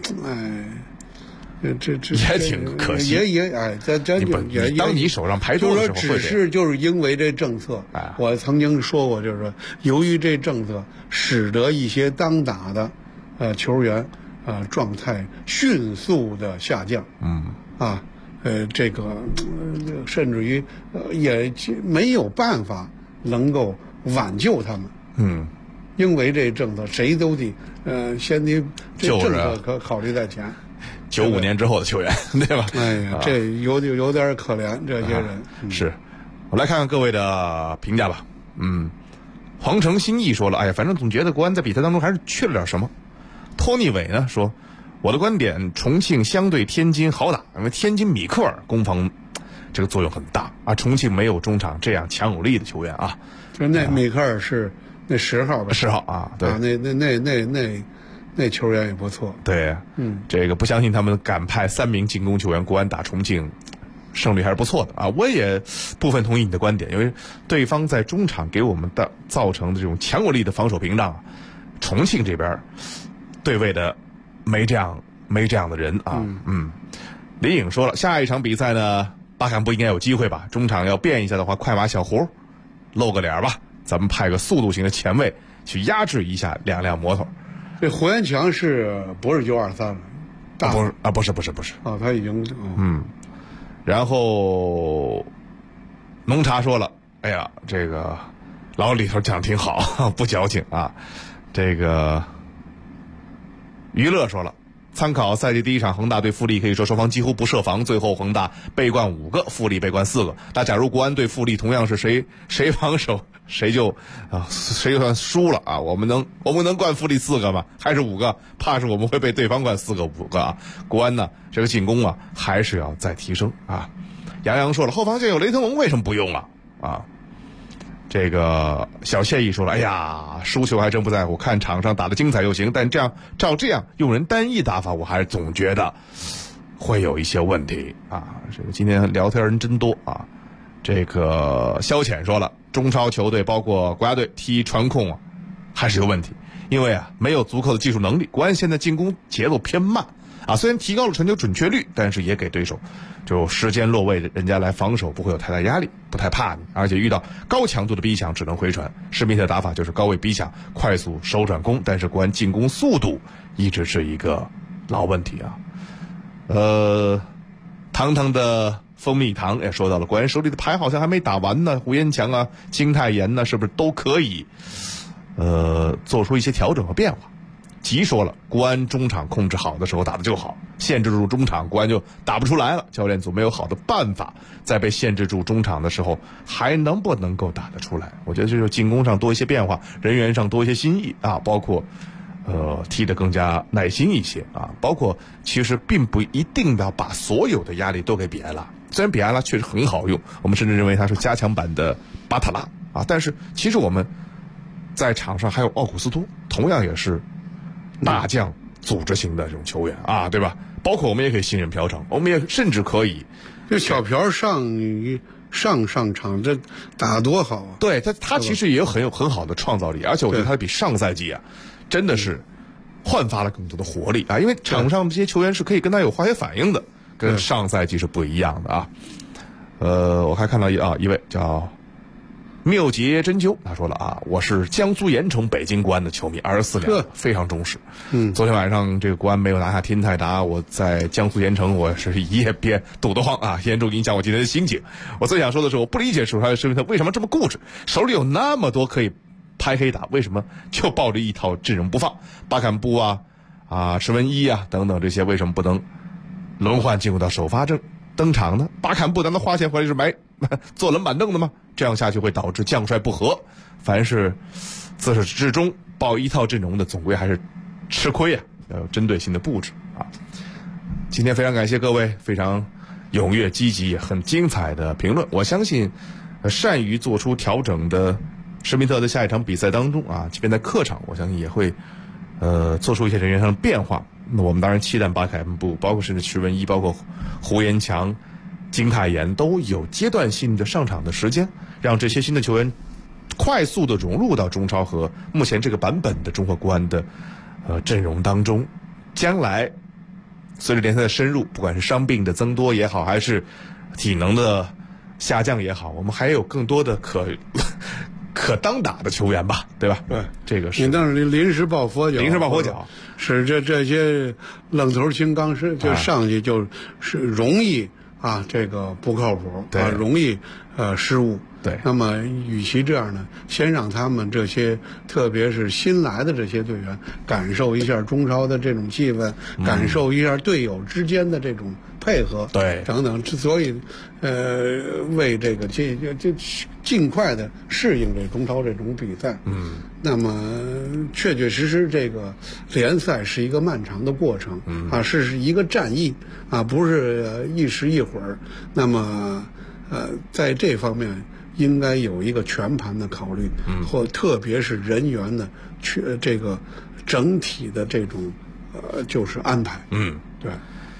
D: 也挺可惜，
E: 也
D: 当你手上排多的时候，
E: 只是就是因为这政策，我曾经说过，就是说由于这政策，使得一些当打的球员状态迅速的下降，这个甚至于也没有办法能够挽救他们，因为这政策谁都得先得这政策可考虑在前。
D: 95年之后的球员，对吧？
E: 哎呀，这有点可怜这些人。
D: 是，我来看看各位的评价吧。黄成新义说了，哎呀，反正总觉得国安在比赛当中还是缺了点什么。托尼伟呢说，我的观点，重庆相对天津好打，因为天津米克尔攻防这个作用很大啊，重庆没有中场这样强有力的球员啊。
E: 就那米克尔是那10号吧
D: ？10号啊，对，
E: 那球员也不错。
D: 对，这个不相信他们敢派3名进攻球员，国安打重庆胜率还是不错的啊。我也部分同意你的观点，因为对方在中场给我们的造成的这种强有力的防守屏障，重庆这边对位的没这样的人啊。李颖说了，下一场比赛呢，巴坎布应该有机会吧？中场要变一下的话，快马小胡露个脸吧，咱们派个速度型的前卫去压制一下2辆摩托。
E: 这胡延强不是923了？
D: 不是。
E: 他已经
D: 然后农茶说了，哎呀，这个老里头讲挺好，不矫情啊。这个娱乐说了，参考赛季第一场恒大对富力，可以说双方几乎不设防，最后恒大被灌5个，富力被灌4个。那假如国安对富力同样是谁防守，谁就算输了啊？我们能灌富力4个吗？还是5个？怕是我们会被对方灌4个5个啊！国安呢，这个进攻啊还是要再提升啊。杨洋说了，后防线有雷腾龙，为什么不用啊？这个小谢意说了，哎呀，输球还真不在乎，看场上打得精彩就行，但照这样用人单一打法，我还是总觉得会有一些问题啊。这个今天聊天人真多啊。这个消遣说了，中超球队包括国家队踢传控还是有问题，因为没有足够的技术能力。国安现在进攻节奏偏慢啊，虽然提高了传球准确率，但是也给对手就时间落位，人家来防守不会有太大压力，不太怕你，而且遇到高强度的逼抢只能回传。施密特的打法就是高位逼抢，快速手转攻，但是国安进攻速度一直是一个老问题啊。堂堂的蜂蜜糖也说到了，国安手里的牌好像还没打完呢，胡延强啊、金泰妍呢，是不是都可以做出一些调整和变化。即说了，国安中场控制好的时候打得就好，限制住中场，国安就打不出来了。教练组没有好的办法，在被限制住中场的时候，还能不能够打得出来？我觉得这就是进攻上多一些变化，人员上多一些新意啊，包括踢得更加耐心一些啊，包括其实并不一定要把所有的压力都给比埃拉。虽然比埃拉确实很好用，我们甚至认为他是加强版的巴塔拉啊，但是其实我们在场上还有奥古斯托，同样也是大将组织型的这种球员啊，对吧？包括我们也可以信任朴成，我们也甚至可以
E: 这小朴上场这打得多好啊！
D: 对他其实也有很好的创造力，而且我觉得他比上赛季啊真的是焕发了更多的活力啊，因为场上这些球员是可以跟他有化学反应的，跟上赛季是不一样的啊。我还看到一位叫缪杰针灸，他说了啊，我是江苏盐城北京国安的球迷，24年非常忠实。昨天晚上这个国安没有拿下天泰达，我在江苏盐城我是一夜别堵得慌啊，严重影响我今天的心情。我最想说的是，我不理解手上的施密特为什么这么固执，手里有那么多可以拍黑打，为什么就抱着一套阵容不放？巴坎布施文一等等这些为什么不能轮换进入到首发登场呢？巴坎布咱们花钱回来是坐冷板凳的吗？这样下去会导致将帅不和。凡是自始至终抱一套阵容的，总归还是吃亏啊，要有针对性的布置啊。今天非常感谢各位非常踊跃积极很精彩的评论，我相信善于做出调整的施密特的下一场比赛当中啊，即便在客场，我相信也会做出一些人员上的变化。那我们当然期待巴坎布，包括甚至施文一，包括胡延强、金泰妍都有阶段性的上场的时间，让这些新的球员快速的融入到中超和目前这个版本的中赫国安的阵容当中。将来随着联赛的深入，不管是伤病的增多也好，还是体能的下降也好，我们还有更多的可当打的球员吧，对吧？
E: 对，
D: 这个是
E: 你当时临时抱佛脚，是这些愣头青刚就上去就是容易啊，这个不靠谱啊，容易失误。
D: 对，
E: 那么与其这样呢，先让他们这些特别是新来的这些队员感受一下中超的这种气氛，感受一下队友之间的这种配合，
D: 对，
E: 等等。之所以为这个就尽快的适应这中超这种比赛，那么确确实实这个联赛是一个漫长的过程，啊，是一个战役啊，不是一时一会儿。那么在这方面应该有一个全盘的考虑，或特别是人员的这个整体的这种就是安排。对。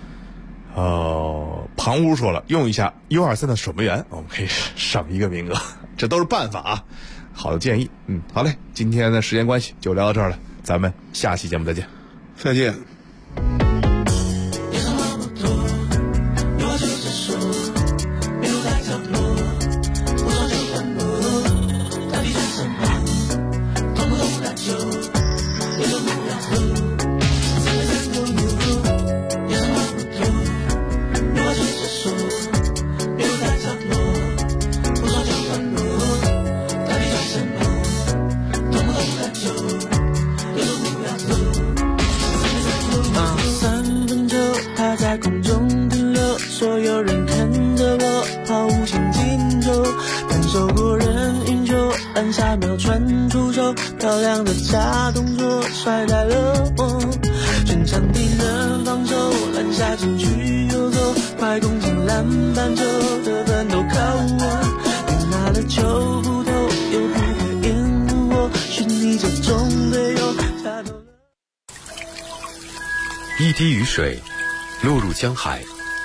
D: 庞屋说了，用一下 U23的守门员，我们可以省一个名额，这都是办法啊。好的建议。好嘞，今天的时间关系就聊到这儿了，咱们下期节目再见。
E: 再见。
I: 漂亮的假动作甩开了我，全场敌人防守，篮下禁区游走，快攻进篮板球，得分都靠我。你拿了球不投，又不会掩护我，是你这种队友他都。
G: 一滴雨水落入江海，